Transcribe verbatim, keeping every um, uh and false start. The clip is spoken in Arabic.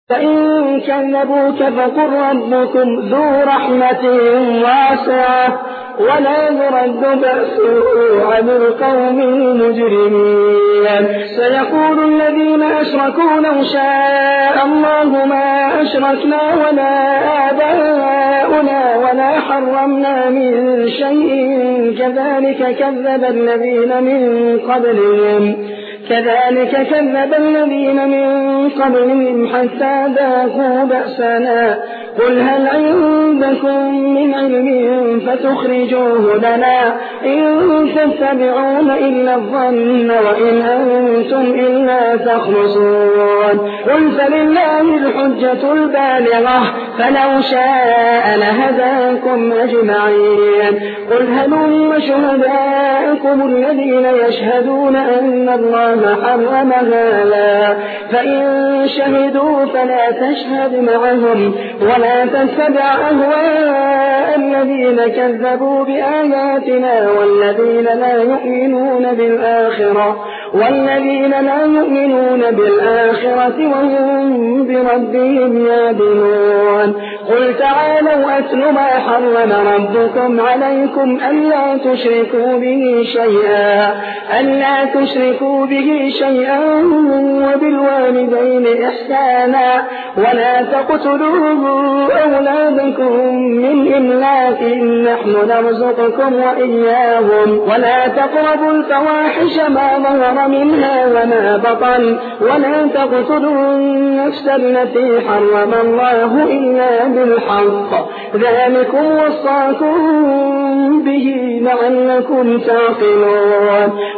فإن كذبوك فقل ربكم ذو رحمة واسعة ولا يرد بأسه عن القوم المجرمين. سيقول الذين أشركوا لو شاء الله ما أشركنا ولا آباؤنا ولا حرمنا من شيء كذلك كذب الذين من قبلهم كذلك كذب الذين من قبلهم حتى ذاقوا بأسنا. قل هل عندكم من علم فتخرجوه لنا إن تتبعون إلا الظن وإن أنتم إلا تخرصون. قل فلله الحجة البالغة فلو شاء لهداكم أجمعين. قل هلم شهداءكم الذين يشهدون أن الله حرم هذا فإن شهدوا فلا تشهد معهم ولا تتبع أهواء الذين كذبوا بآياتنا والذين لا يؤمنون بالآخرة والذين لا يؤمنون بالآخرة وهم بربهم يعدلون. قل تعالوا أتل ما حرم ربكم عليكم ألا تشركوا به شيئا ألا تشركوا به شيئا وبالوالدين إحسانا ولا تقتلوا أولادكم من إملاق نحن نرزقكم وإياهم ولا تقربوا الفواحش ما ظهر منها وما بطن ولا تقتلوا النفس التي حرم الله إلا بالحق ذلكم وصاكم به لعلكم تعقلون.